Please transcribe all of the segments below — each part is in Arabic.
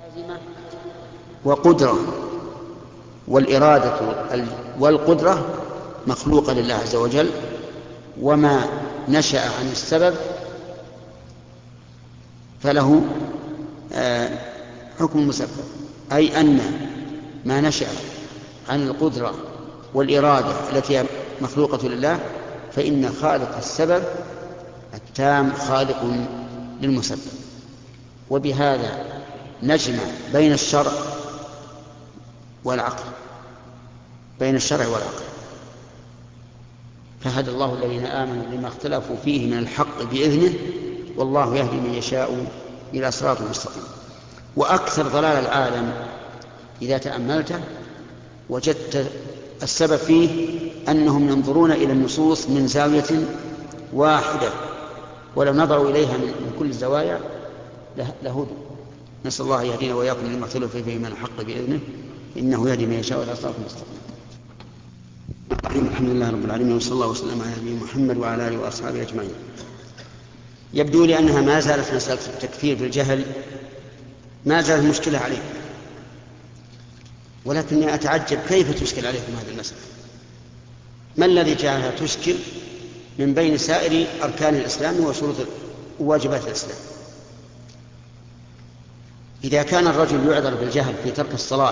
لازمة وقدرة، والإرادة والقدرة مخلوقة لله عز وجل، وما نشأ عن السبب فله حكم المسبب، أي أن ما نشأ عن القدرة والإرادة التي هي مخلوقة لله فإن خالق السبب التام خالق للمسبب. وبهذا نجمع بين الشرع والعقل، فهدى الله الذين آمنوا لما اختلفوا فيه من الحق بإذنه والله يهدي من يشاء إلى صراط مستقيم. وأكثر ضلال العالم إذا تأملته وجدت السبب فيه أنهم ينظرون إلى النصوص من زاوية واحدة، ولو نظروا إليها من كل الزوايا لهدوا. نسأل الله يهدينا وإياكم لما اختلفوا فيه من الحق بإذنه إنه يهدي من يشاء إلى صراط مستقيم. الحمد لله رب العالمين، وصلى الله وسلم على نبينا محمد وعلى آله وأصحابه أجمعين. يبدو لي أنها ما زالت مسألة التكفير بالجهل ما زالت مشكلة عليكم، ولكني أتعجب كيف تشكل عليكم هذه المسألة. ما الذي جعلها تشكل من بين سائر أركان الإسلام وشروط وواجبات الإسلام؟ إذا كان الرجل يعذر بالجهل في ترك الصلاة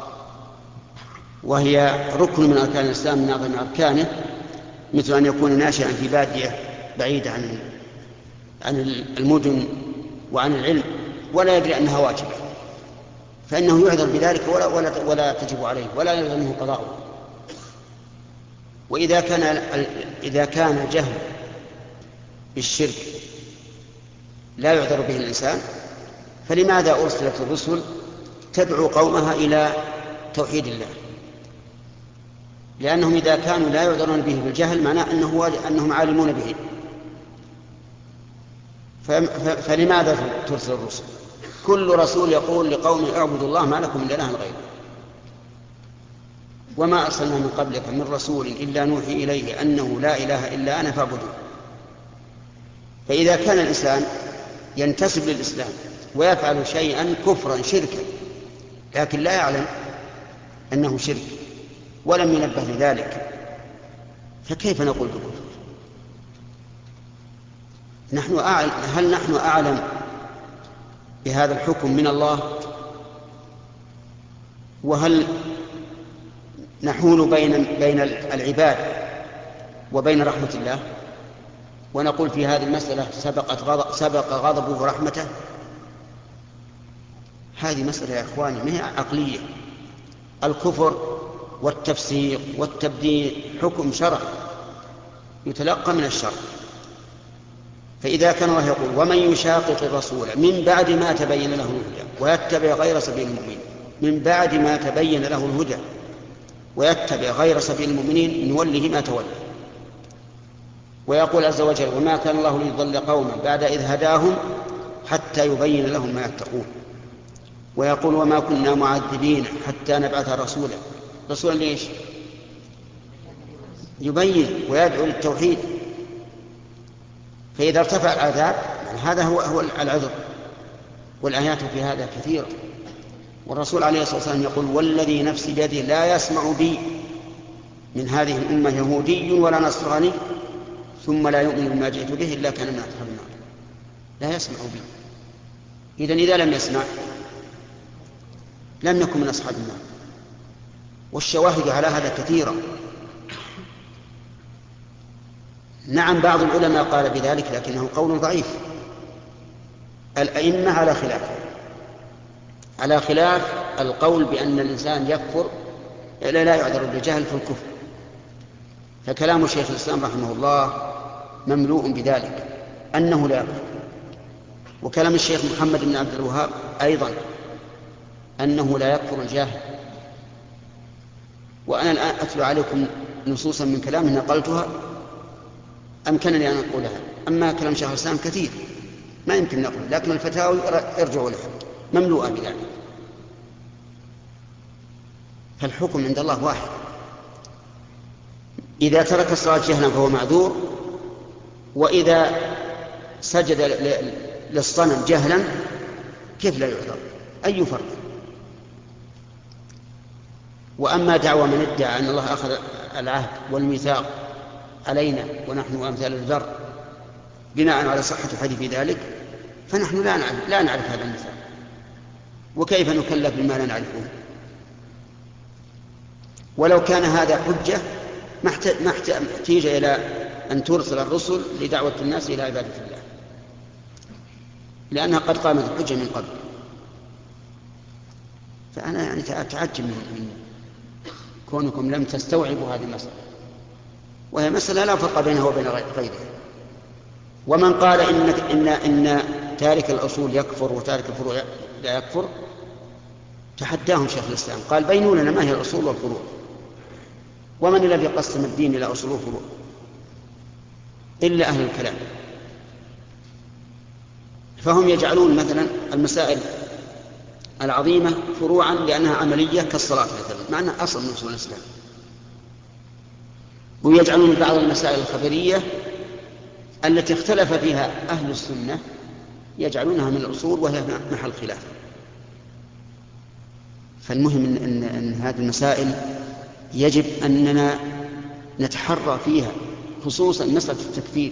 وهي ركن من أركان الإسلام من أعظم أركانه، مثل أن يكون ناشئا في بادية بعيدة عن المدن وعن العلم ولا يدري أنها واجبة، فإنه يعذر بذلك ولا تجب عليه ولا يلزمه قضاؤه. وإذا كان الجهل بالشرك لا يعذر به الإنسان، فلماذا أرسلت الرسل تدعو قومها إلى توحيد الله؟ لأنهم إذا كانوا لا يعذرون به بالجهل معناه أنهم عالمون به، فلماذا ترسل الرسل؟ كل رسول يقول لقوم اعبدوا الله ما لكم من إله غيره، وما أرسلنا من قبلك من رسول إلا نوحي إليه أنه لا إله إلا أنا فاعبدون. فإذا كان الإنسان ينتسب للإسلام ويفعل شيئا كفرا شركا لكن لا يعلم أنه شرك ولم ينبه لذلك، فكيف نقول بكفر؟ هل نحن أعلم بهذا الحكم من الله؟ وهل نحول بين العباد وبين رحمة الله ونقول في هذه المسألة سبق غضبه رحمته؟ هذه مسألة يا إخواني ما هي عقلية. الكفر والتفسيق والتبديل حكم شرع يتلقى من الشرع. فإذا كان الله يقول ومن يشاقق الرسول من بعد ما تبين له الهدى ويتبع غير سبيل المؤمنين، من بعد ما تبين له الهدى ويتبع غير سبيل المؤمنين نوله ما تولى. ويقول عز وجل وما كان الله ليضل قوما بعد إذ هداهم حتى يبين لهم ما يتقون. ويقول وما كنا معذبين حتى نبعث رسولا ليش؟ يبين ويدعو للتوحيد. فإذا ارتفع العذاب هذا هو العذر، والآيات في هذا كثيرة. والرسول عليه الصلاة والسلام يقول والذي نفسي بيده لا يسمع بي من هذه الأمة يهودي ولا نصراني ثم لا يؤمن بما جئت به إلا كان من أصحاب النار. لا يسمع بي، إذن إذا لم يسمع لم يكن من أصحاب النار. والشواهد على هذا كثيرة. نعم بعض العلماء قال بذلك لكنه قول ضعيف. الأئمة على خلاف القول بأن الإنسان يكفر لا يعذر بالجهل في الكفر. فكلام شيخ الإسلام رحمه الله مملوء بذلك أنه لا يكفر، وكلام الشيخ محمد بن عبد الوهاب أيضا أنه لا يكفر الجاهل. وأنا الآن أتلو عليكم نصوصا من كلامه نقلتها أمكنني أن أقولها. أما كلام شيخ الإسلام كثير ما يمكن نقول، لكن الفتاوي ارجعوا لها مملوءة بذلك. فالحكم عند الله واحد. إذا ترك الصلاة جهلا فهو معذور، وإذا سجد للصنم جهلا كيف لا يعذر؟ أي فرق؟ وأما دعوى من ادعى أن الله أخذ العهد والميثاق علينا ونحن أمثال الذر بناء على صحة الحديث في ذلك، فنحن لا نعرف هذا الميثاق، وكيف نكلف بما لا نعرفه؟ ولو كان هذا حجة ما احتاج إلى أن ترسل الرسل لدعوة الناس إلى عبادة الله، لأنها قد قامت الحجة من قبل. فأنا يعني أتعجب من كونكم لم تستوعبوا هذه المسألة، وهي مسألة لا فرق بينها وبين غيرها. ومن قال إن تارك الأصول يكفر وتارك الفروع لا يكفر، تحداهم شيخ الإسلام، قال بينوا لنا ما هي الأصول والفروع، ومن الذي قسم الدين إلى أصول وفروع إلا أهل الكلام. فهم يجعلون مثلا المسائل العظيمة فروعا لأنها عملية كالصلاة مثلا، مع أنها أصل من أصول الإسلام، ويجعلون بعض المسائل الخبرية التي اختلف فيها أهل السنة يجعلونها من الأصول وهي محل خلاف. فالمهم أن هذه المسائل يجب أننا نتحرى فيها، خصوصا مسألة التكفير،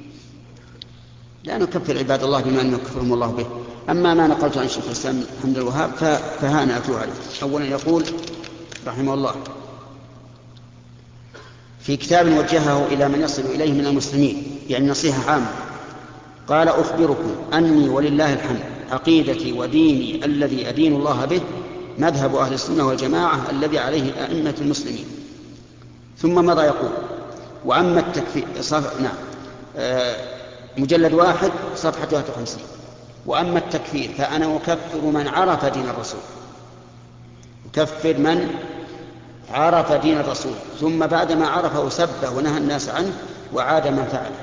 لا نكفر عباد الله بما لم يكفرهم الله به. أما ما نقلت عن شيخ الإسلام محمد الوهاب فهانا أتلو عليه. أولا يقول رحمه الله في كتاب وجهه إلى من يصل إليه من المسلمين، يعني نصيحة عامة، قال أخبركم أني ولله الحمد عقيدتي وديني الذي أدين الله به مذهب أهل السنة والجماعة الذي عليه أئمة المسلمين. ثم ماذا يقول؟ وأما التكفير مجلد 1 صفحة 51. وأما التكفير فأنا أكفر من عرف دين الرسول، أكفر من عرف دين الرسول ثم بعدما عرفه سبه ونهى الناس عنه وعاد من فعله.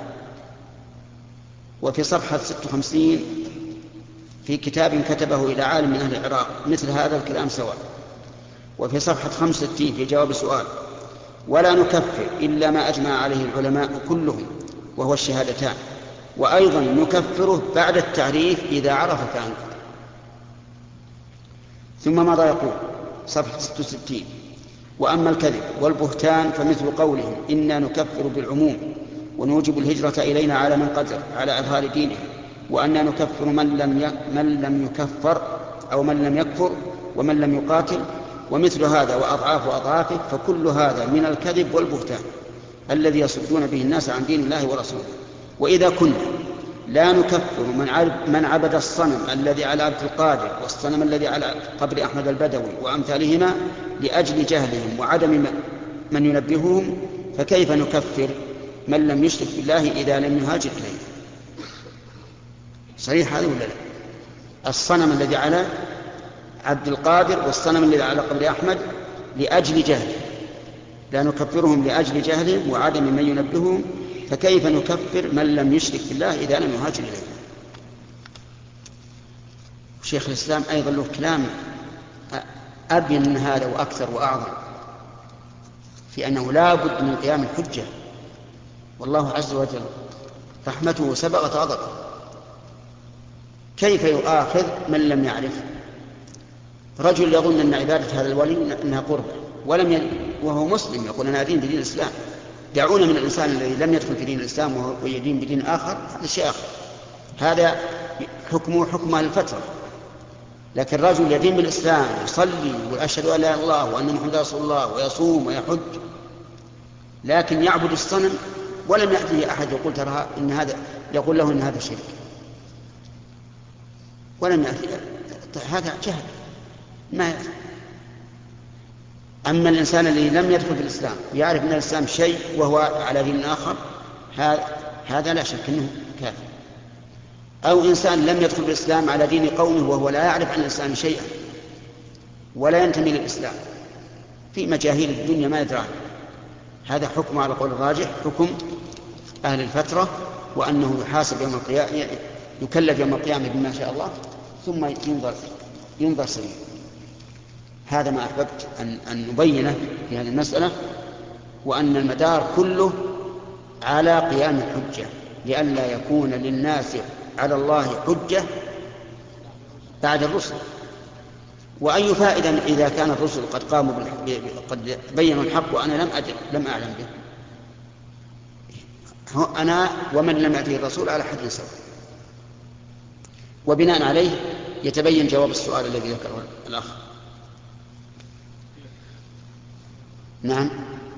وفي صفحة 56 في كتاب كتبه إلى عالم من أهل العراق مثل هذا الكلام سواء. وفي صفحة 65 في جواب سؤال ولا نكفر إلا ما أجمع عليه العلماء كلهم وهو الشهادتان، وأيضا نكفره بعد التعريف إذا عرف فأنكر. ثم ماذا يقول؟ صفحة 66 وأما الكذب والبهتان فمثل قولهم إنا نكفر بالعموم ونوجب الهجرة إلينا على من قدر على إظهار دينه، وأننا نكفر من لم يكفر أو من لم يكفر ومن لم يقاتل، ومثل هذا وأضعافه فكل هذا من الكذب والبهتان الذي يصدون به الناس عن دين الله ورسوله. وإذا كنا لا نكفر من عبد الصنم الذي على عبد القادر والصنم الذي على قبر أحمد البدوي وأمثالهما لأجل جهلهم وعدم من ينبههم، فكيف نكفر من لم يشرك بالله إذا لم يهاجر إليه؟ صحيح هذا ولا لا؟ الصنم الذي على عبد القادر والصنم الذي على قبر أحمد لأجل جهل، لا نكفرهم لأجل جهلهم وعدم من ينبههم، فكيف نكفر من لم يشرك بالله إذا لم يهاجر إليه؟ شيخ الإسلام أيضا له كلام أبين من هذا وأكثر وأعظم في أنه لا بد من قيام الحجة، والله عز وجل رحمته سبقت غضبه. كيف يؤاخذ من لم يعرف؟ رجل يظن أن عبادة هذا الولي أنها قربة وهو مسلم يقول أنا أدين بدين الإسلام. دعونا من الإنسان الذي لم يدخل في دين الإسلام وهو يدين بدين آخر، هذا شيء آخر، هذا حكمه حكم الفترة. لكن رجل يدين بالإسلام يصلي وأشهد أن لا إله إلا الله وأن محمدا رسول الله ويصوم ويحج، لكن يعبد الصنم ولم يأتيه أحد يقول ترى إن هذا، يقول له إن هذا شرك، ولم يأتي، هذا جهل ما يأتي. أما الإنسان الذي لم يدخل في الإسلام يعرف من الإسلام شيء وهو على دين آخر، هذا لا شك أنه كافر. أو إنسان لم يدخل في الإسلام على دين قومه وهو لا يعرف عن الإسلام شيئا ولا ينتمي للإسلام، في مجاهيل الدنيا ما يدرى، هذا حكم على قول الراجح حكم أهل الفترة، وأنه يحاسب يوم القيامة، يكلف يوم القيامة بما شاء الله ثم ينظر سبيل. هذا ما أحببت أن نبينه في هذه المسألة، وأن المدار كله على قيام الحجة، لئلا يكون للناس على الله حجة بعد الرسل. وأي فائدة إذا كان الرسل قد قاموا قد بينوا الحق وأنا لم أعلم به؟ أنا ومن لم يأته الرسول على حد سواء. وبناء عليه يتبين جواب السؤال الذي ذكره الأخ. نعم.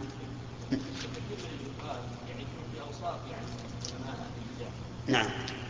نعم.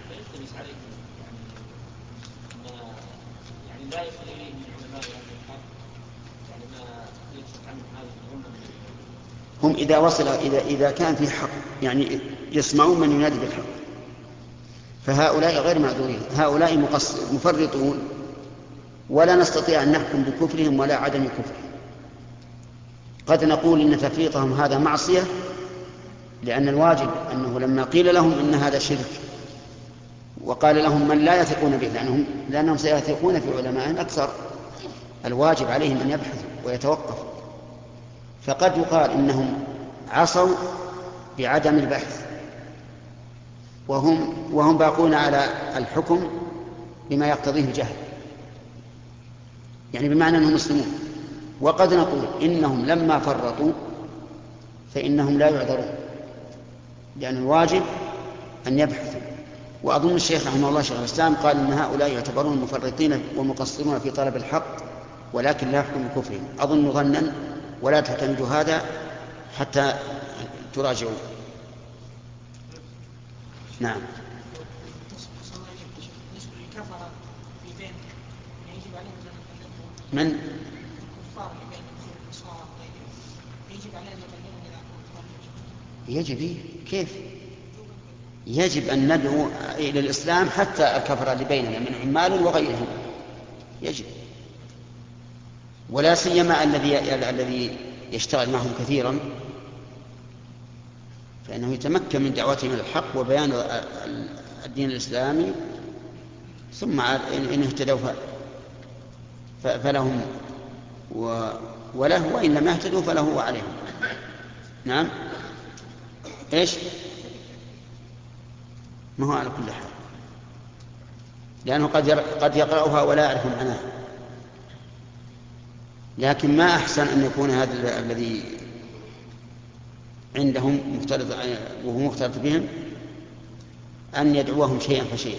لا يصل إليه من علماء الحق يعني ما يكشف عنه هذه هم إذا وصل إذا كان في حق يعني يسمعون من ينادي بالحق، فهؤلاء غير معذورين، هؤلاء مفرطون، ولا نستطيع أن نحكم بكفرهم ولا عدم كفرهم. قد نقول إن تفريطهم هذا معصية، لأن الواجب أنه لما قيل لهم إن هذا شرك وقال لهم من لا يثقون به لأنهم سيثقون في علمائهم أكثر، الواجب عليهم أن يبحثوا ويتوقفوا. فقد يقال إنهم عصوا بعدم البحث وهم باقون على الحكم بما يقتضيه الجهل، يعني بمعنى أنهم مسلمون. وقد نقول إنهم لما فرطوا فإنهم لا يعذرون، لأن الواجب أن يبحثوا. وأظن الشيخ رحمه الله شيخ الإسلام قال إن هؤلاء يعتبرون مفرطين ومقصرون في طلب الحق ولكن لا يحكم بكفرهم. أظن ظنا ولا تعتمدوا هذا حتى تراجعوا. نعم. من؟ يجب كيف؟ يجب أن ندعو إلى الإسلام حتى الكفرة اللي بيننا من عمال وغيرهم، يجب. ولا سيما الذي يشتغل معهم كثيرا، فإنه يتمكن من دعوتهم إلى الحق وبيان الدين الإسلامي، ثم إن اهتدوا فلهم وله، وإن لم يهتدوا فله وعليهم. نعم. إيش؟ ما هو على كل حال، لأنه قد يقرأها ولا يعرف معناها. لكن ما أحسن أن يكون هذا الذي عندهم مختلط وهو مختلط بهم أن يدعوهم شيئا فشيئا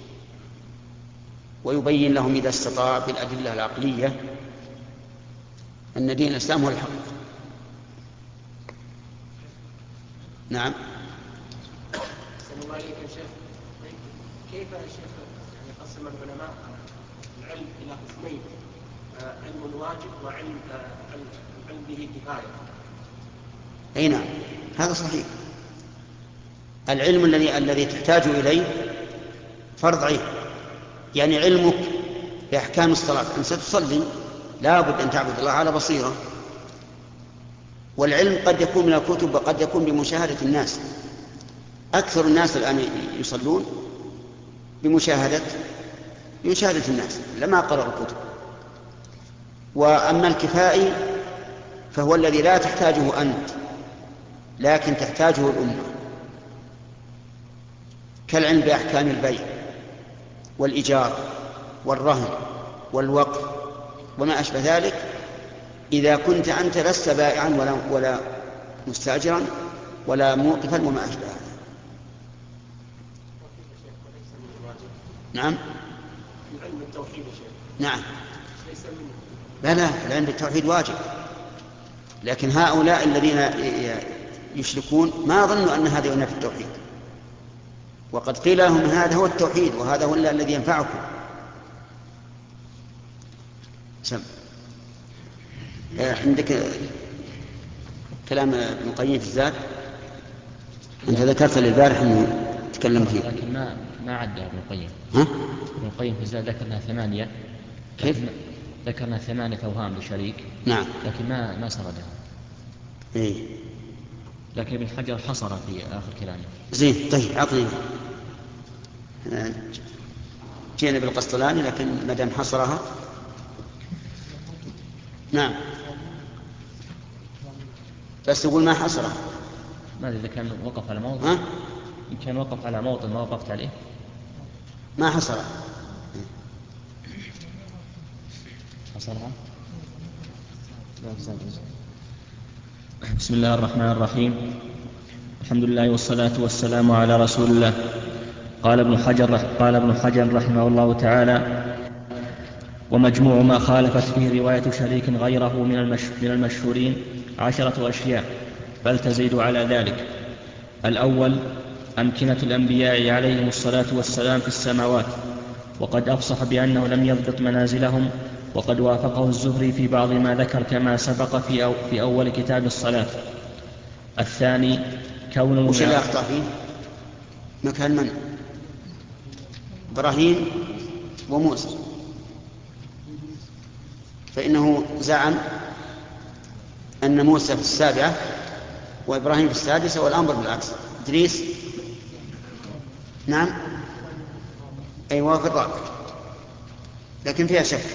ويبين لهم إذا استطاع بالأدلة العقلية أن دين الإسلام هو الحق. نعم. كيف يا شيخ يعني قسم العلماء العلم إلى قسمين، علم واجب وعلم به كفاية؟ أي نعم، هذا صحيح. العلم الذي تحتاج إليه فرض عين، يعني علمك بأحكام الصلاة، أن ستصلي لا بد أن تعبد الله على بصيرة. والعلم قد يكون من الكتب وقد يكون بمشاهدة الناس. أكثر الناس الآن يصلون بمشاهدة الناس لما قرأوا الكتب. وأما الكفائي فهو الذي لا تحتاجه أنت لكن تحتاجه الأمة، كالعلم بأحكام البيع والإيجار والرهن والوقف وما أشبه ذلك. إذا كنت أنت لست بائعا ولا مستأجرا ولا موقفا وما أشبه هذا. نعم. علم التوحيد يا شيخ. نعم. لا العلم بالتوحيد واجب، لكن هؤلاء الذين يشركون ما ظنوا أن هذا ينافي التوحيد، وقد قيل لهم هذا هو التوحيد وهذا هو الذي ينفعكم. عندك كلام ابن القيم في الزاد، أنت ذكرت للبارح أنه تكلم فيه، لكن ما عدها ابن القيم. ابن القيم في الزاد ذكرنا 8. كيف؟ ذكرنا 8 أوهام لشريك. نعم. لكن ما سردها. إيه. لكن ابن حجر حصر في آخر كلامه. زين. طيب عطني. جينا بالقسطلاني لكن مدام حصرها. نعم. بس تقول ما حصرها. ما إذا كان وقف على موطن. إن كان وقف على موطن ما وقفت عليه. ما حصرها. بسم الله الرحمن الرحيم. الحمد لله والصلاة والسلام على رسول الله. قال ابن حجر رحمه الله تعالى: ومجموع ما خالفت فيه رواية شريك غيره من المشهورين 10 أشياء، بل تزيد على ذلك. الأول: أمكنة الأنبياء عليهم الصلاة والسلام في السماوات، وقد أفصح بأنه لم يضبط منازلهم، وقد وافقه الزهري في بعض ما ذكر كما سبق في أول كتاب الصلاة. الثاني: كون وش اللي أخطأ فيه؟ مكان من؟ إبراهيم وموسى، فإنه زعم أن موسى في 7 وإبراهيم في 6 والأمر بالعكس. إدريس نعم أيوة في 4، لكن فيها شك.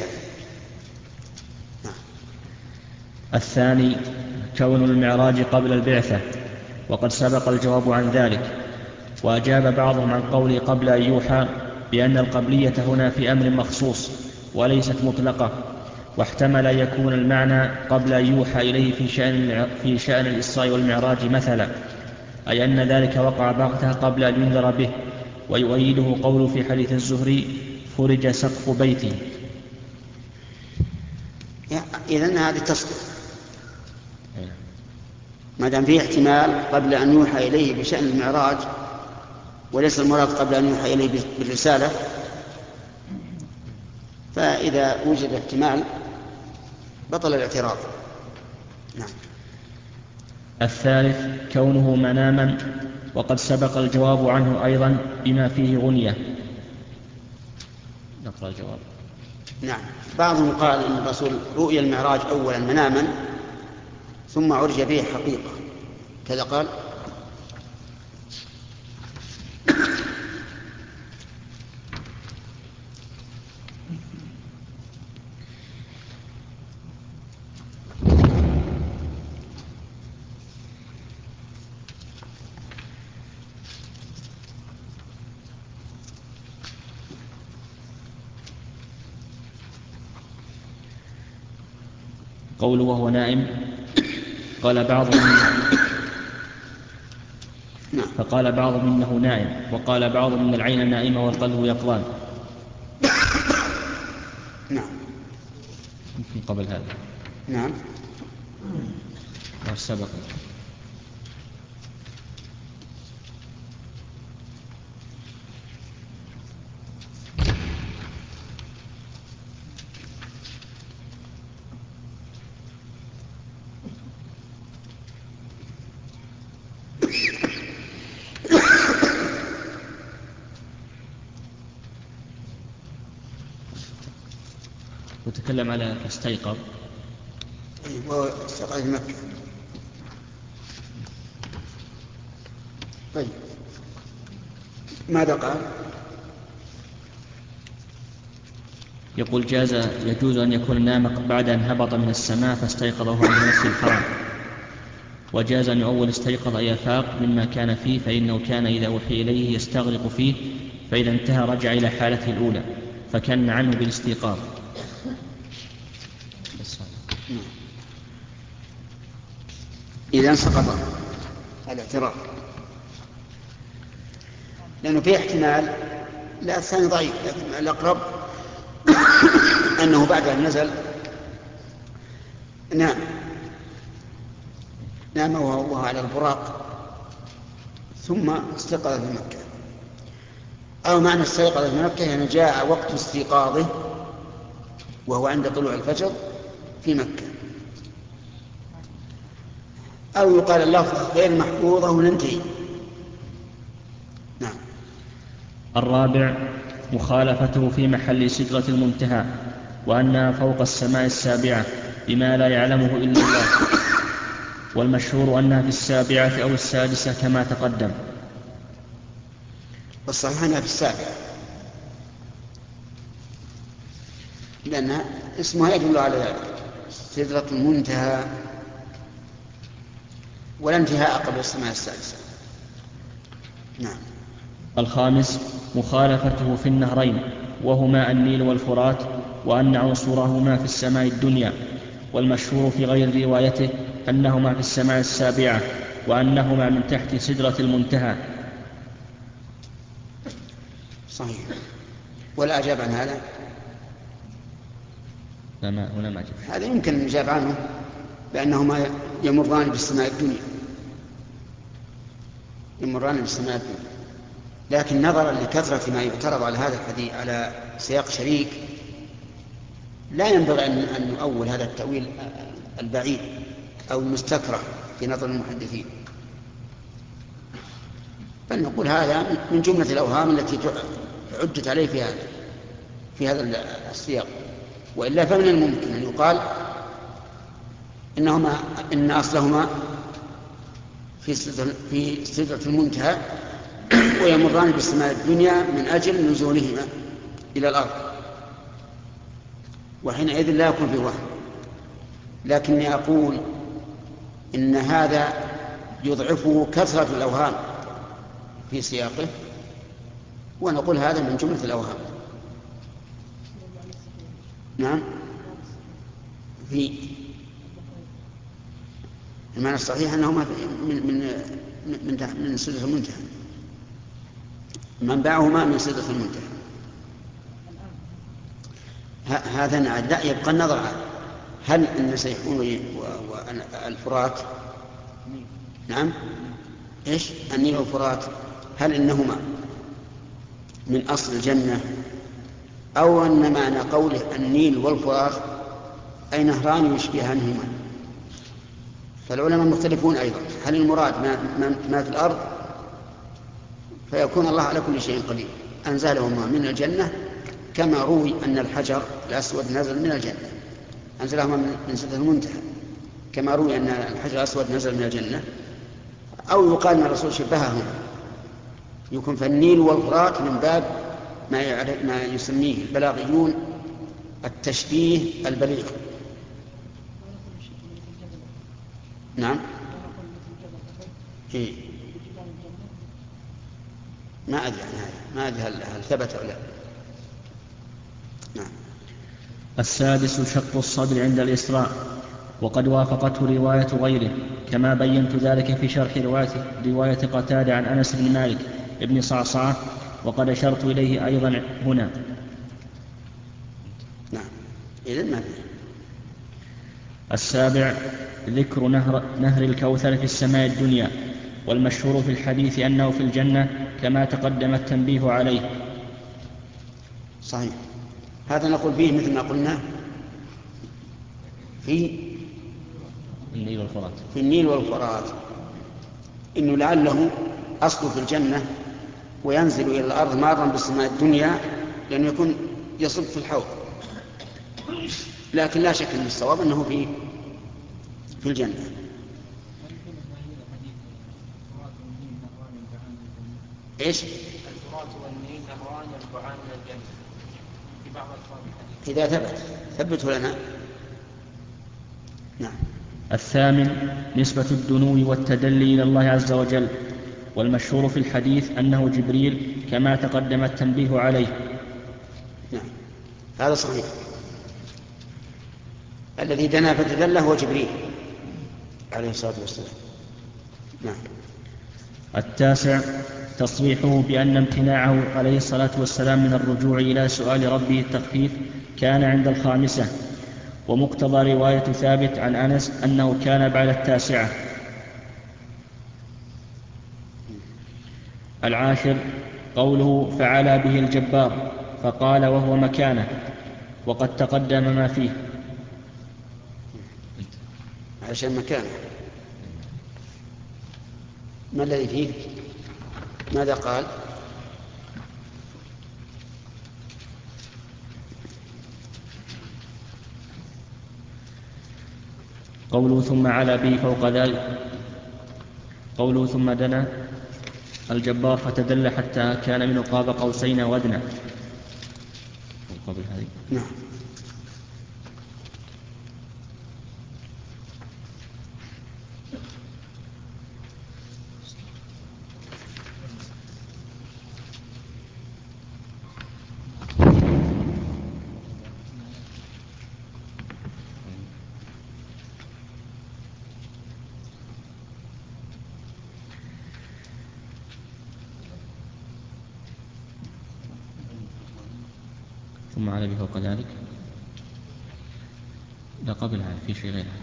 الثاني: كون المعراج قبل البعثة، وقد سبق الجواب عن ذلك. وأجاب بعضهم عن قوله قبل أن يوحى بأن القبلية هنا في أمر مخصوص وليست مطلقة، واحتمل أن يكون المعنى قبل أن يوحى إليه في شأن الإسراء والمعراج مثلا، أي أن ذلك وقع بغتة قبل أن ينذر به. ويؤيده قوله في حديث الزهري: فرج سقف بيتي. إذن هذه تصدق ما دام فيه احتمال قبل أن يوحى إليه بشأن المعراج، وليس المراد قبل أن يوحى إليه بالرسالة، فإذا وجد احتمال بطل الاعتراض. نعم. الثالث: كونه مناما، وقد سبق الجواب عنه أيضا بما فيه غنية. نقرأ الجواب. نعم. بعضهم قال إن الرسول رؤيا المعراج أولا مناما ثم عرج به حقيقة، كذا قال. قوله وهو نائم، قال بعضهم فقال بعضهم إنه نائم، وقال بعضهم إن العين نائمة والقلب يقظان. نعم. يمكن قبل هذا. نعم. سبق. وتكلم على فاستيقظ. استيقظ في مكة. طيب ماذا قال؟ يقول يجوز أن يكون نام بعد أن هبط من السماء فاستيقظ وهو عند المسجد الحرام، وجاز أن أول استيقظ أي فاق مما كان فيه، فإنه كان إذا أوحي إليه يستغرق فيه، فإذا انتهى رجع إلى حالته الأولى، فكان عنه بالاستيقاظ. إذا سقط الاعتراف، لأنه فيه احتمال، لا الثاني ضعيف، لكن الأقرب أنه بعد أن نزل نام وهو على البراق ثم استيقظ في مكة، أو معنى استيقظ في مكة يعني جاء وقت استيقاظه وهو عند طلوع الفجر في مكة، أو يقال اللفظ غير محفوظة وننتهي. نعم. الرابع: مخالفته في محل سدرة المنتهى، وأنها فوق السماء السابعة بما لا يعلمه إلا الله، والمشهور أنها في 7 أو 6 كما تقدم. والصحيح أنها في 7، لأن اسمها يدل على ذلك، سدرة المنتهى، ولا انتهاء قبل السماء السادسة. نعم. الخامس: مخالفته في النهرين، وهما النيل والفرات، وأن عنصرهما في السماء الدنيا، والمشهور في غير روايته أنهما في السماء السابعة، وأنهما من تحت سدرة المنتهى. صحيح. ولا أجاب عن هذا؟ لا، ما أجاب. هذا يمكن أن يجاب عنه بأنهما يمران بالسماء الدنيا، يمران بالسماء الدنيا. لكن نظرا لكثرة ما يعترض على هذا الحديث على سياق شريك، لا ينبغي أن نؤول هذا التأويل البعيد أو المستكره في نظر المحدثين، بل نقول هذا من جملة الأوهام التي عدت عليه في هذا السياق. وإلا فمن الممكن أن يقال إن أصلهما في سدرة المنتهى ويمران بالسماء الدنيا من أجل نزولهما إلى الأرض، وحينئذ لا يكون في وهم. لكني أقول إن هذا يضعفه كثرة الأوهام في سياقه، ونقول هذا من جملة الأوهام. نعم، في المعنى الصحيح أنهما من سدرة المنتهى، منبعهما من سدرة المنتهى. هذا لا يبقى النظر هل أن سيحون والفرات، نعم، إيش النيل والفرات، هل إنهما من أصل الجنة، أو أن معنى قوله النيل والفرات أي نهران يشبهانهما. فالعلماء مختلفون أيضا، هل المراد ما في الأرض فيكون الله على كل شيء قدير أنزلهما من الجنة، كما روي أن الحجر الأسود نزل من الجنة، أنزلهما من سدرة المنتهى، كما روي أن الحجر الأسود نزل من الجنة. أو يقال أن الرسول شبههم، يكون فالنيل والفرات من باب ما يسميه البلاغيون التشبيه البليغ. نعم، إيه؟ ما أدري عن هذا، ما أدري هل ثبت أو لا. نعم. السادس شق الصدر عند الإسراء، وقد وافقته رواية غيره، كما بينت ذلك في شرح رواية قتادة عن أنس بن مالك ابن صعصعة، وقد أشرت إليه أيضا هنا. نعم، إذن ما فيه. السابع ذكر نهر الكوثر في السماء الدنيا، والمشهور في الحديث أنه في الجنة، كما تقدم التنبيه عليه. صحيح، هذا نقول فيه مثل ما قلنا في النيل والفرات، إنه لعله أصله في الجنة وينزل إلى الأرض مارا بالسماء الدنيا، لأنه يكون يصب في الحوض. لكن لا شك أن الصواب أنه في الجنة. إيش؟ الفرات والنيل نهران ينبعان من الجنة في بعض ألفاظ الحديث. إذا ثبته لنا. نعم. الثامن نسبة الدنو والتدلي إلى الله عز وجل، والمشهور في الحديث أنه جبريل، كما تقدم التنبيه عليه. نعم، هذا صحيح، الذي دنا فتدلى هو جبريل عليه الصلاة والسلام. نعم. التاسع تصريحه بأن امتناعه عليه الصلاة والسلام من الرجوع إلى سؤال ربه التخفيف كان عند الخامسة، ومقتضى رواية ثابت عن أنس أنه كان بعد التاسعة. العاشر قوله فعلى به الجبار، فقال وهو مكانه، وقد تقدم ما فيه. عشان مكانه، ما الذي فيه؟ ماذا قال؟ قوله ثم علا به فوق ذلك، قوله ثم دنا الجبار فتدل حتى كان منه قاب قوسين وادنى. نعم. ثم على فوق ذلك. لا قبل هذا في شيء غير هذا.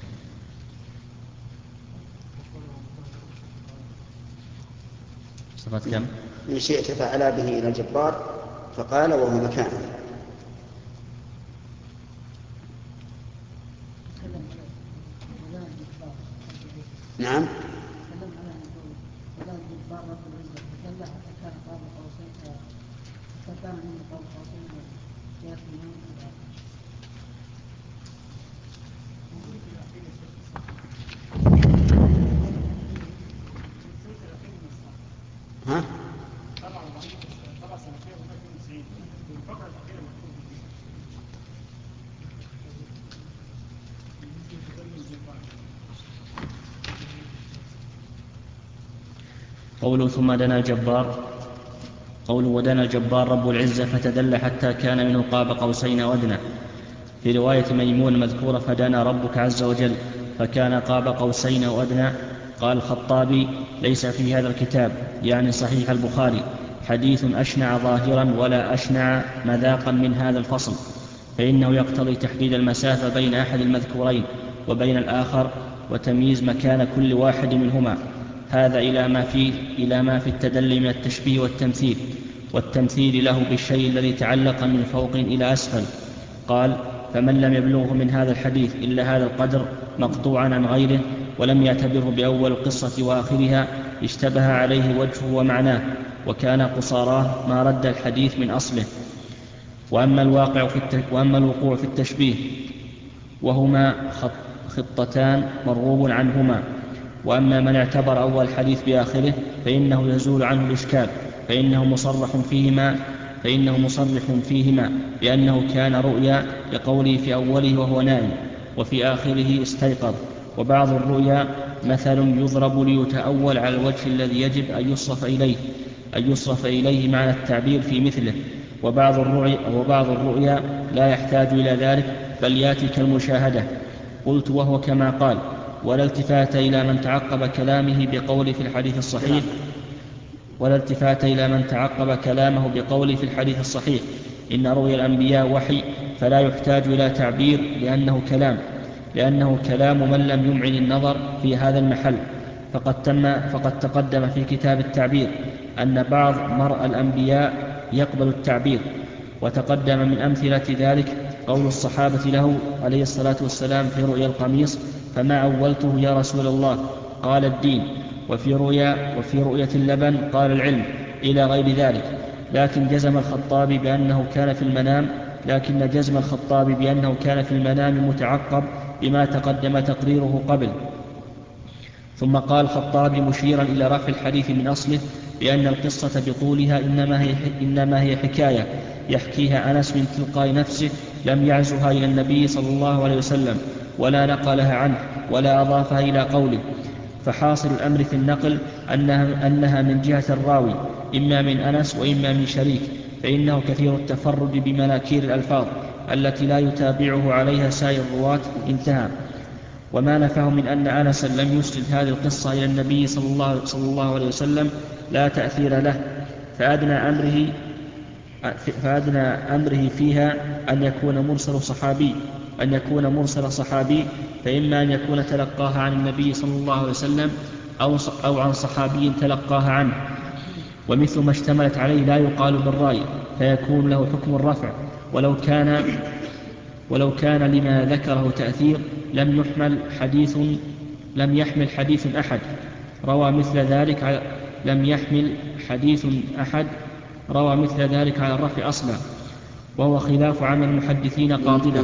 صفات كم؟ إن شئت فعلا به إلى الجبار فقال وهو مكانه. نعم. ها؟ قوله ثم دنا الجبار، قوله ودنا الجبار رب العزة فتدلى حتى كان منه قاب قوسين وأدنى. في رواية ميمون المذكورة فدنا ربك عز وجل فكان قاب قوسين وأدنى. قال الخطابي ليس في هذا الكتاب يعني صحيح البخاري حديث أشنع ظاهرا ولا أشنع مذاقا من هذا الفصل، فإنه يقتضي تحديد المسافة بين أحد المذكورين وبين الآخر وتمييز مكان كل واحد منهما، هذا إلى ما في التدلي من التشبيه والتمثيل له بالشيء الذي تعلق من فوق إلى أسفل. قال فمن لم يبلغه من هذا الحديث إلا هذا القدر مقطوعا عن غيره ولم يعتبره بأول القصة وآخرها اشتبه عليه وجهه ومعناه وكان قصاراه ما رد الحديث من أصله. وأما الوقوع في التشبيه وهما خطتان مرغوب عنهما. وأما من اعتبر أول الحديث بآخره فإنه يزول عنه الإشكال، فإنه مصرح فيهما بأنه كان رؤيا لقوله في أوله وهو نائم وفي آخره استيقظ. وبعض الرؤيا مثل يضرب ليتأول على الوجه الذي يجب أن يصرف إليه معنى التعبير في مثله. وبعض الرؤيا لا يحتاج إلى ذلك بل يأتي كالمشاهدة. قلت وهو كما قال ولا التفات إلى من تعقب كلامه بقول في الحديث الصحيح في الحديث الصحيح إن رؤيا الأنبياء وحي فلا يحتاج إلى تعبير لأنه كلام من لم يمعن النظر في هذا المحل. فقد تقدم في كتاب التعبير أن بعض مرء الأنبياء يقبل التعبير. وتقدم من أمثلة ذلك قول الصحابة له عليه الصلاة والسلام في رؤيا القميص فما أولته يا رسول الله؟ قال الدين. وفي رؤية اللبن قال العلم إلى غير ذلك. لكن جزم الخطابي بأنه كان في المنام متعقب بما تقدم تقريره قبل. ثم قال الخطابي مشيرا إلى رفع الحديث من أصله بأن القصة بطولها إنما هي حكاية يحكيها أنس من تلقاء نفسه لم يعزها إلى النبي صلى الله عليه وسلم ولا نقلها عنه ولا أضافها إلى قوله. فحاصل الأمر في النقل أنها من جهة الراوي إما من أنس وإما من شريك، فإنه كثير التفرد بمناكير الألفاظ التي لا يتابعه عليها سائر الرواة. انتهى. وما نفاه من أن أنسا لم يسند هذه القصة إلى النبي صلى الله عليه وسلم لا تأثير له، فأدنى أمره فيها أن يكون مرسل صحابي فإما أن يكون تلقاها عن النبي صلى الله عليه وسلم أو عن صحابي تلقاها عنه. ومثل ما اشتملت عليه لا يقال بالرأي فيكون له حكم الرفع، ولو كان لما ذكره تأثير لم يحمل حديث أحد روى مثل ذلك على الرفع أصلا، وهو خلاف عمل المحدثين قاطبة.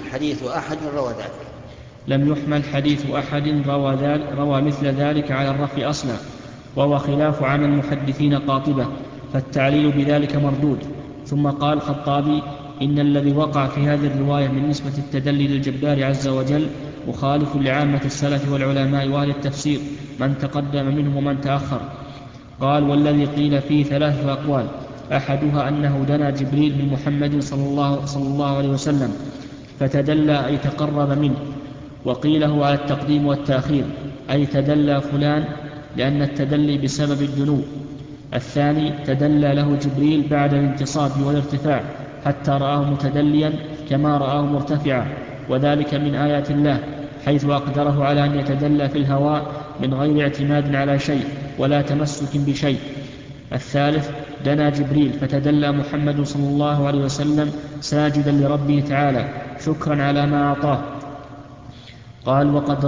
لم يحمل حديث أحد روى مثل ذلك على الرفع أصلا، وهو خلاف عمل المحدثين قاطبة، فالتعليل بذلك مردود. ثم قال الخطابي إن الذي وقع في هذه الرواية من نسبة التدلي للجبار عز وجل مخالف لعامة السلف والعلماء وأهل التفسير من تقدم منهم ومن تأخر. قال والذي قيل فيه 3 أقوال، أحدها أنه دنا جبريل من محمد صلى الله عليه وسلم فتدلى أي تقرب منه، وقيله على التقديم والتأخير أي تدلى فلان لأن التدلي بسبب الدنو. الثاني تدلى له جبريل بعد الانتصاب والارتفاع، حتى رآه متدليا كما رآه مرتفعا، وذلك من آيات الله، حيث أقدره على أن يتدلى في الهواء من غير اعتماد على شيء ولا تمسك بشيء. الثالث: دنا جبريل فتدلى محمد صلى الله عليه وسلم ساجدا لربه تعالى شكرا على ما أعطاه. قال: وقد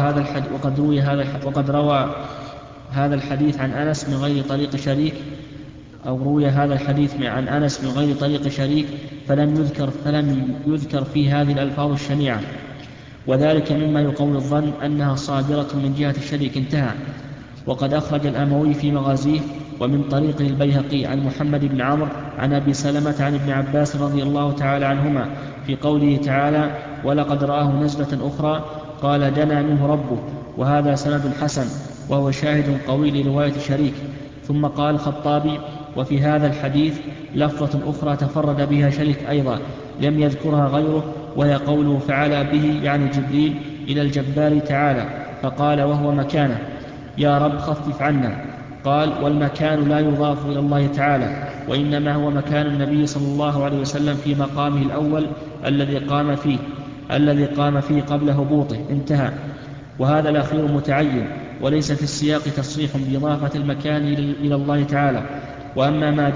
روى هذا الحديث عن أنس من غير طريق شريك، أو روي هذا الحديث عن أنس من غير طريق شريك فلم يذكر فيه هذه الألفاظ الشنيعة، وذلك مما يقوي الظن أنها صادرة من جهة الشريك. انتهى. وقد أخرج الأموي في مغازيه ومن طريق البيهقي عن محمد بن عمرو عن أبي سلمة عن ابن عباس رضي الله تعالى عنهما في قوله تعالى: ولقد رآه نزلة أخرى قال: دنا منه ربه. وهذا سند حسن، وهو شاهد قوي لرواية شريك. ثم قال الخطابي: وفي هذا الحديث لفظة أخرى تفرد بها شريك أيضا لم يذكرها غيره، وهي قوله فعلى به يعني جبريل إلى الجبار تعالى فقال وهو مكانه: يا رب خفف عنا. قال: والمكان لا يضاف إلى الله تعالى، وإنما هو مكان النبي صلى الله عليه وسلم في مقامه الأول الذي قام فيه قبل هبوطه. انتهى. وهذا الأخير متعين، وليس في السياق تصريح بإضافة المكان إلى الله تعالى. وأما ما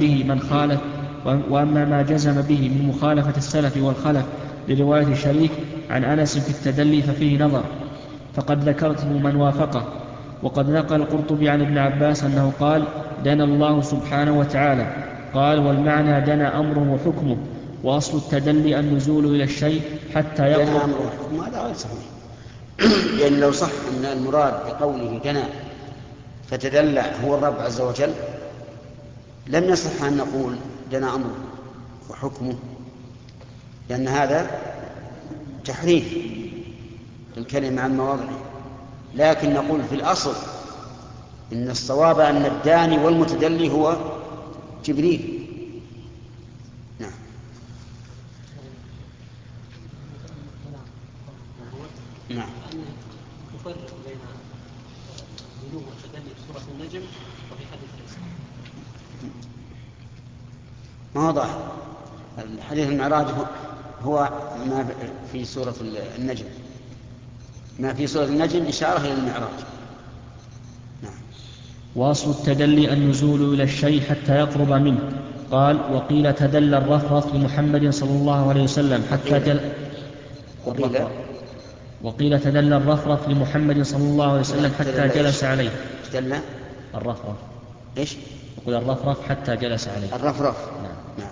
جزم به من مخالفة السلف والخلف لرواية شريك عن أنس في التدلي ففيه نظر، فقد ذكرته من وافقه. وقد نقل القرطبي عن ابن عباس أنه قال: دنا الله سبحانه وتعالى. قال: والمعنى دنا أمره وحكمه، وأصل التدلي النزول إلى الشيء حتى يقرب. دنا أمره وحكمه هذا غير صحيح، لأن لو صح أن المراد بقوله دنا فتدلى هو الرب عز وجل لم يصح أن نقول دنا أمره وحكمه، لأن هذا تحريف الكلمة عن مواضعه. لكن نقول في الأصل إن الصواب أن الداني والمتدلي هو جبريل. نعم. نعم. يفرق بين الغلو والتدلي في سورة النجم وفي حديث عيسى. ما وضح الحديث المعراج هو ما في سورة النجم، ما في سورة النجم إشارة إلى المعراج. نعم. وأصل التدلي النزول إلى الشيء حتى يقرب منه. قال: وقيل تدلى الرفرف لمحمد صلى الله عليه وسلم وقيل تدلى الرفرف لمحمد صلى الله عليه وسلم حتى جلس عليه. تدلى الرفرف إيش؟ يقول الرفرف حتى جلس عليه. الرفرف. نعم.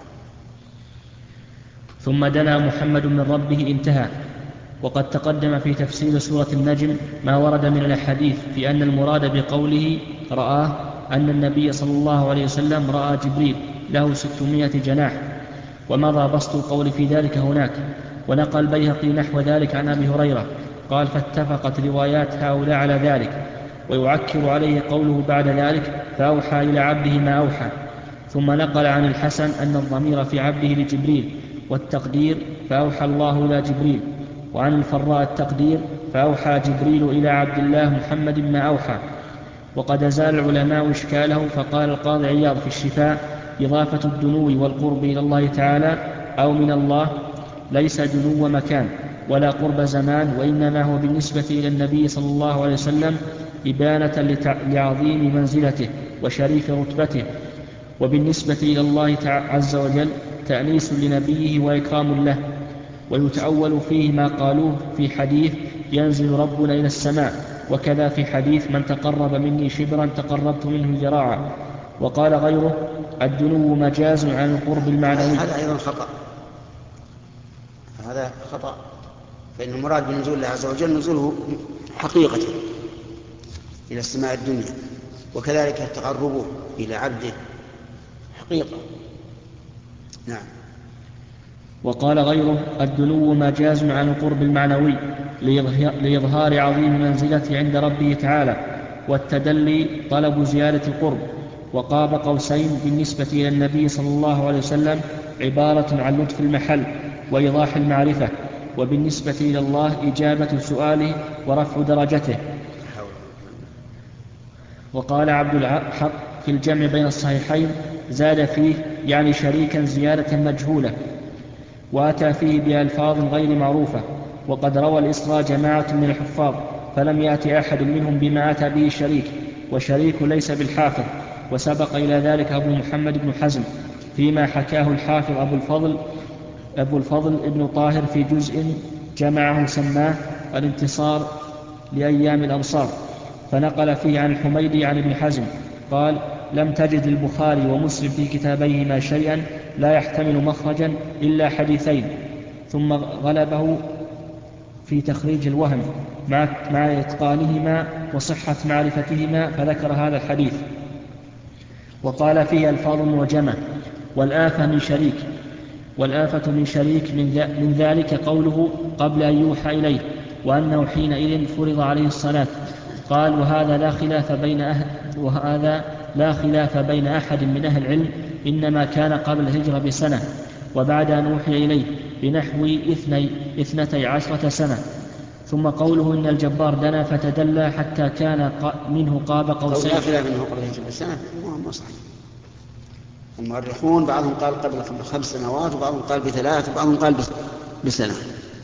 ثم دنا محمد من ربه. انتهى. وقد تقدم في تفسير سورة النجم ما ورد من الحديث في أن المراد بقوله رآه أن النبي صلى الله عليه وسلم رأى جبريل له 600 جناح، ومضى بسط القول في ذلك هناك. ونقل البيهقي نحو ذلك عن أبي هريرة قال: فاتفقت روايات هؤلاء على ذلك. ويعكر عليه قوله بعد ذلك: فأوحى إلى عبده ما أوحى. ثم نقل عن الحسن أن الضمير في عبده لجبريل، والتقدير فأوحى الله إلى جبريل. وعن الفراء التقدير فأوحى جبريل إلى عبد الله محمد ما أوحى. وقد أزال العلماء إشكاله، فقال القاضي عياض في الشفاء: إضافة الدنو والقرب إلى الله تعالى أو من الله ليس دنو مكان ولا قرب زمان، وإنما هو بالنسبة إلى النبي صلى الله عليه وسلم إبانة لعظيم منزلته وشريف رتبته، وبالنسبة إلى الله عز وجل تأنيس لنبيه وإكرام له. ويتأول فيه ما قالوه في حديث ينزل ربنا إلى السماء، وكذا في حديث من تقرب مني شبرا تقربت منه ذراعا. وقال غيره: الدنو مجاز عن القرب المعنوي. هذا أيضا خطأ، هذا خطأ، فإن المراد بنزول الله عز وجل نزوله حقيقة إلى السماء الدنيا، وكذلك تقربه إلى عبده حقيقة. نعم. وقال غيره: الدنو مجاز عن القرب المعنوي لإظهار عظيم منزلته عند ربه تعالى، والتدلي طلب زيادة القرب. وقاب قوسين بالنسبة إلى النبي صلى الله عليه وسلم عبارة عن لطف المحل وإيضاح المعرفة، وبالنسبة إلى الله إجابة سؤاله ورفع درجته. وقال عبد الحق في الجمع بين الصحيحين: زاد فيه يعني شريكا زيادة مجهولة، وأتى فيه بألفاظ غير معروفة. وقد روى الإسراء جماعة من الحفاظ فلم يأتي أحد منهم بما أتى به شريك، وشريك ليس بالحافظ. وسبق إلى ذلك أبو محمد بن حزم فيما حكاه الحافظ أبو الفضل ابن طاهر في جزء جمعه سماه الانتصار لأيام الأمصار، فنقل فيه عن الحميدي عن ابن حزم قال: لم تجد البخاري ومسلم في كتابيهما شيئا لا يحتمل مخرجا إلا حديثين، ثم غلبه في تخريج الوهم مع إتقانهما وصحة معرفتهما فذكر هذا الحديث. وقال فيه ألفاظ معجمة. والآفة من شريك من ذلك قوله قبل أن يوحى إليه، وأنه حينئذ فرض عليه الصلاة. قال: وهذا لا خلاف بين أحد من أهل العلم، إنما كان قبل الهجرة بسنة، وبعد أن أوحي إليه بنحو 12 سنة. ثم قوله إن الجبار دنا فتدلى حتى كان منه قاب قوسين. لا خلاف منه قبل الهجرة بسنة ما صحيح. المؤرخون بعضهم قال قبل 5 سنوات، وبعضهم قال ب3، وبعضهم قال بسنة.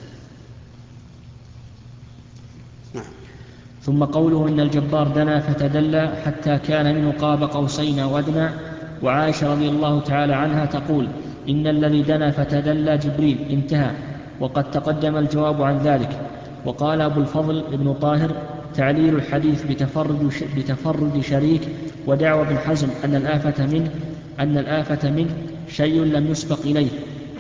نعم. ثم قوله إن الجبار دنا فتدلى حتى كان منه قاب قوسين أو أدنى. وعائشة رضي الله تعالى عنها تقول: إن الذي دنا فتدلى جبريل، انتهى. وقد تقدم الجواب عن ذلك. وقال أبو الفضل ابن طاهر: تعليل الحديث بتفرد شريك ودعوى ابن حزم أن الآفة منه شيء لم يسبق إليه،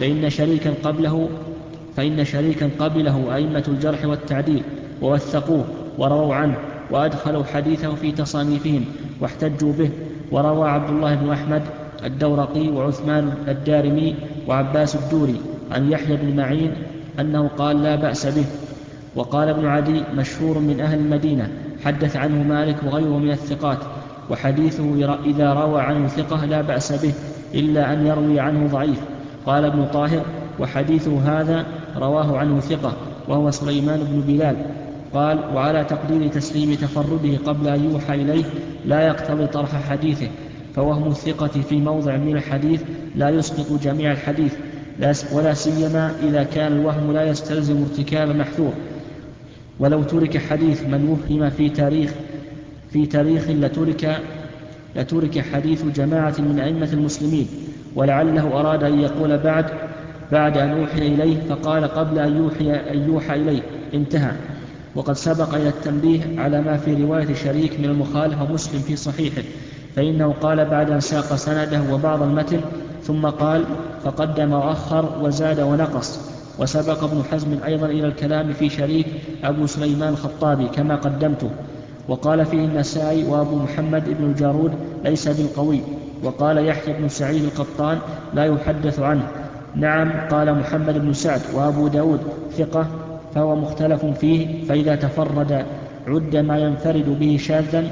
فإن شريكا قبله أئمة الجرح والتعديل ووثقوه ورووا عنه وأدخلوا حديثه في تصانيفهم واحتجوا به. وروى عبد الله بن أحمد الدورقي وعثمان الدارمي وعباس الدوري عن يحيى بن معين أنه قال: لا بأس به. وقال ابن عدي: مشهور من أهل المدينة، حدث عنه مالك وغيره من الثقات، وحديثه إذا روى عنه ثقة لا بأس به إلا أن يروي عنه ضعيف. قال ابن طاهر: وحديثه هذا رواه عنه ثقة وهو سليمان بن بلال. قال: وعلى تقدير تسليم تفرده قبل أن يوحى إليه لا يقتضي طرح حديثه، فوهم الثقة في موضع من الحديث لا يسقط جميع الحديث، ولا سيما إذا كان الوهم لا يستلزم ارتكاب محذور. ولو ترك حديث من وهم في تاريخ لترك حديث جماعة من أئمة المسلمين، ولعله أراد أن يقول بعد أن أوحي إليه، فقال قبل أن يوحى إليه، انتهى. وقد سبق إلى التنبيه على ما في رواية شريك من المخالف ومسلم في صحيحه، فإنه قال بعد أن ساق سنده وبعض المتن ثم قال: فقدم وأخر وزاد ونقص. وسبق ابن حزم أيضا إلى الكلام في شريك أبو سليمان الخطابي كما قدمته. وقال فيه النسائي وأبو محمد بن الجارود ليس بالقوي. وقال يحيى بن سعيد القطان لا يحدث عنه. نعم، قال محمد بن سعد وأبو داود ثقة، فهو مختلف فيه، فإذا تفرد عد ما ينفرد به شاذا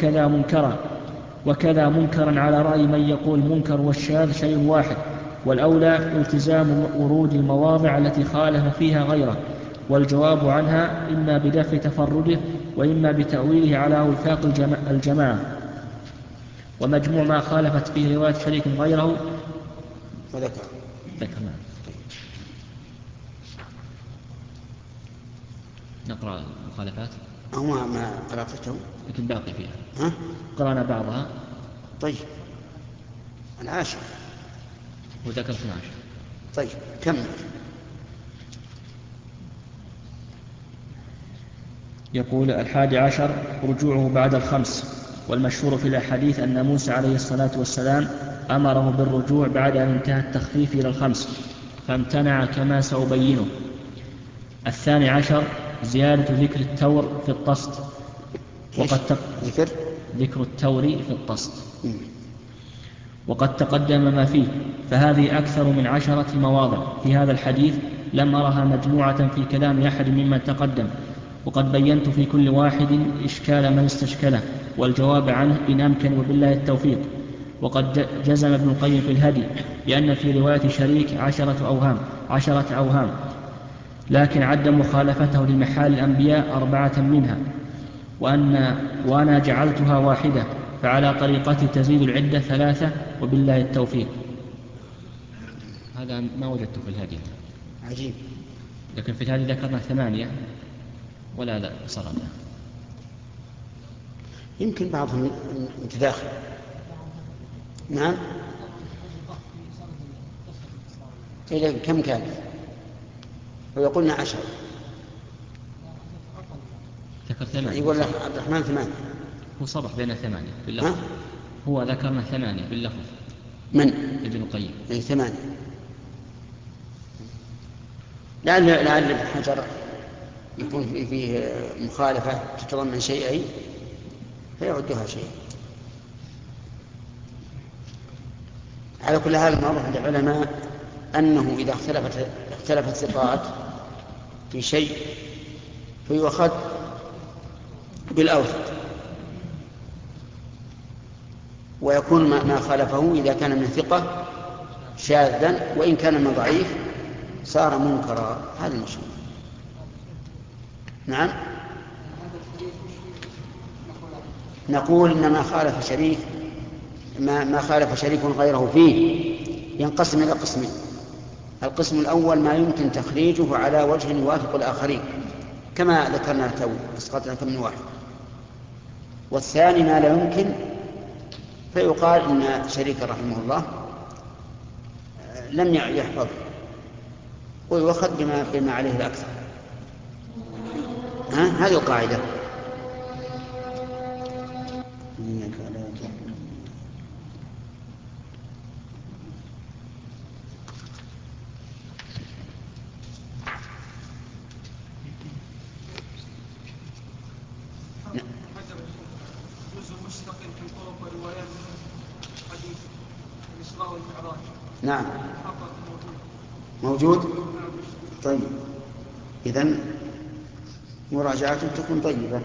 وكذا منكرا على رأي من يقول منكر والشاذ شيء واحد، والأولى التزام ورود المواضع التي خالف فيها غيره، والجواب عنها إما بدفع تفرده وإما بتأويله على وفاق الجماعة. ومجموع ما خالفت فيه رواية شريك غيره وذكر. نقرأ المخالفات أو ما قرأته لكن باقي فيها. قرأنا بعضها. طيب 10 وذكر 12. طيب كمل. يقول 11 رجوعه بعد 5. والمشهور في الأحاديث أن موسى عليه الصلاة والسلام أمره بالرجوع بعد أن انتهى التخفيف إلى 5 فامتنع كما سأبينه. 12 زيادة ذكر التور في الطست. ذكر التور في الطست وقد تقدم ما فيه، فهذه أكثر من 10 مواضع في هذا الحديث لم أرها مجموعة في كلام أحد ممن تقدم، وقد بينت في كل واحد إشكال من استشكله والجواب عنه إن أمكن وبالله التوفيق. وقد جزم ابن القيم في الهدي بأن في رواية شريك 10 أوهام، لكن عد مخالفته لمحال الأنبياء 4 منها، وأنا جعلتها واحدة، فعلى طريقته تزيد العدة 3 وبالله التوفيق. هذا ما وجدته في الهدي. عجيب. لكن في الهدي ذكرنا 8 ولا لا صار له. يمكن بعضهم متداخل. نعم. إذا كم كان؟ ويقولنا 10. ذكر 8. يقول عبد الرحمن 8. هو صبح بين 8 باللفظ. هو ذكرنا 8 باللفظ. من؟ ابن القيم. أي 8. لعل ابن حجر يكون فيه مخالفة تتضمن شيئين فيعدها شيء. على كل حال معروف عند العلماء أنه إذا اختلفت الثقات في شيء فيؤخذ بالأوثق، ويكون ما خالفه إذا كان من ثقة شاذا، وإن كان من ضعيف صار منكرا. هذا المشهور. نعم. نقول إن ما خالف شريك غيره فيه ينقسم إلى قسمين. القسم الأول ما يمكن تخريجه على وجه يوافق الآخرين كما ذكرنا تو، اسقطنا كم من واحد. والثاني ما لا يمكن، فيقال إن شريك رحمه الله لم يحفظ ويؤخذ بما عليه الأكثر. هذه القاعدة. نعم موجود. طيب إذن مراجعته تكون طيبة.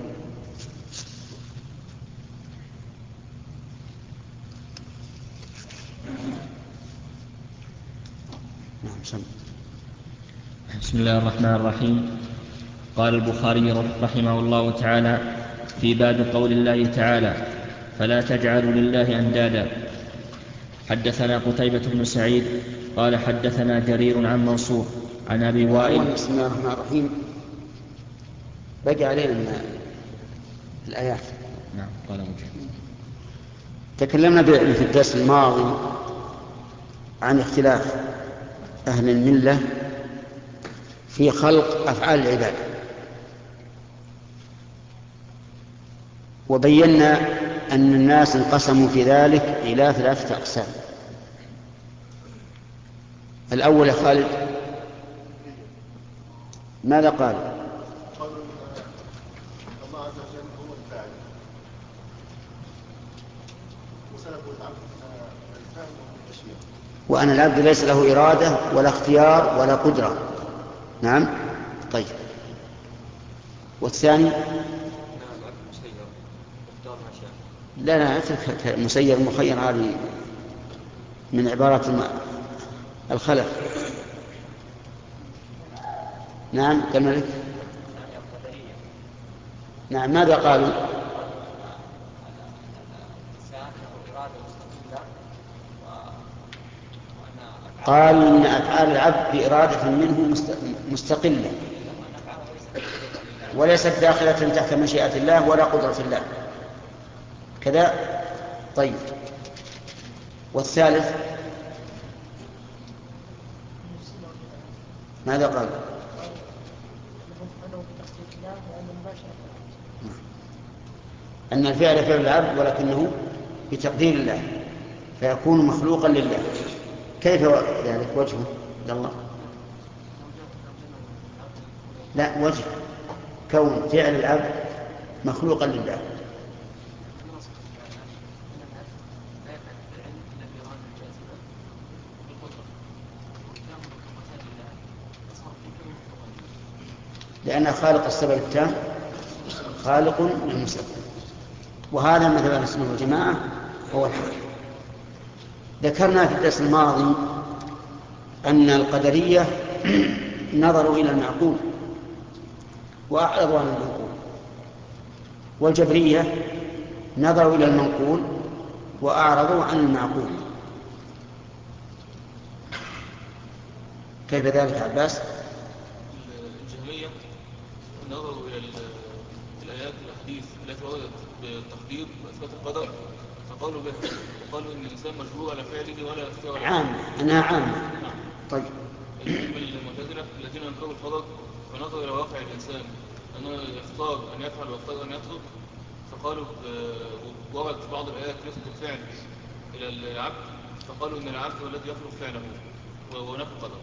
بسم الله الرحمن الرحيم. قال البخاري رحمه الله تعالى في باب قول الله تعالى فلا تجعلوا لله أندادا. حدثنا قتيبة بن سعيد قال حدثنا جرير عن منصور عن أبي وائل. بسم الله الرحمن الرحيم. بقي علينا من الآيات. نعم قال مجيب. تكلمنا في الدرس الماضي عن اختلاف أهل الملة في خلق أفعال العباد، وبينا أن الناس انقسموا في ذلك إلى 3 أقسام. الأول يا خالد ماذا قال؟ الله عز وجل هو الفاعل وأن العبد ليس له إرادة ولا اختيار ولا قدرة. نعم. طيب والثاني؟ لا مسير مخير، هذه من عبارة الخلف. نعم كملك. نعم ماذا قالوا؟ قالوا إن أفعال العبد بإرادة منه مستقلة وليست داخلة تحت مشيئة الله ولا قدرة الله كذا. طيب والثالث ماذا قال؟ أن الفعل فعل العبد ولكنه بتقدير الله فيكون مخلوقا لله. كيف ذلك وجهه؟ الله لا، وجه كون فعل العبد مخلوقا لله. لأن خالق السبب التام خالق للمسبب، وهذا مثل أهل السنة والجماعة هو الحق. ذكرنا في الدرس الماضي أن القدرية نظروا إلى المعقول وأعرضوا عن المعقول، والجبرية نظروا إلى المنقول وأعرضوا عن المعقول. كيف ذلك عباس؟ الجهمية نظروا إلى الآيات والأحاديث التي وردت بالتقدير وإثبات القدر فقالوا بها، وقالوا إن الإنسان مجبور على فعله ولا يستطيع على عامة، أنها عامة. نعم. طيب. المعتزلة الذين أنكروا القدر فنظروا إلى واقع الإنسان أنه يختار أن يفعل ويختار أن يترك، فقالوا ورد بعض الآيات يثبت الفعل إلى العبد، فقالوا إن العبد هو الذي يخلق فعله ونفى القدر.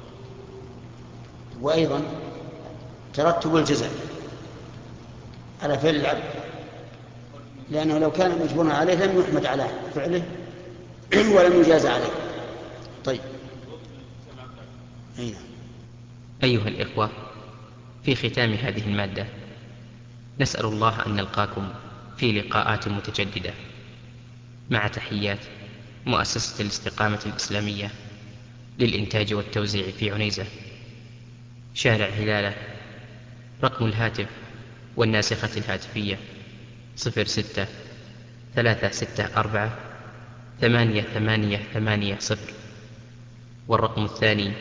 وأيضا ترتب الجزاء على فعل العبد، لأنه لو كان مجبورا عليه لم يحمد على فعله ولم يجاز عليه. طيب. أيها الإخوة، في ختام هذه المادة نسأل الله أن نلقاكم في لقاءات متجددة، مع تحيات مؤسسة الاستقامة الإسلامية للإنتاج والتوزيع في عنيزة، شارع هلالة. رقم الهاتف والناسخة الهاتفية 06-364-8880، والرقم الثاني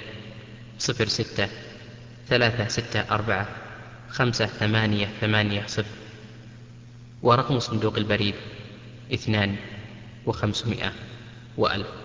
06-364-5880، ورقم صندوق البريد 2500 و1000.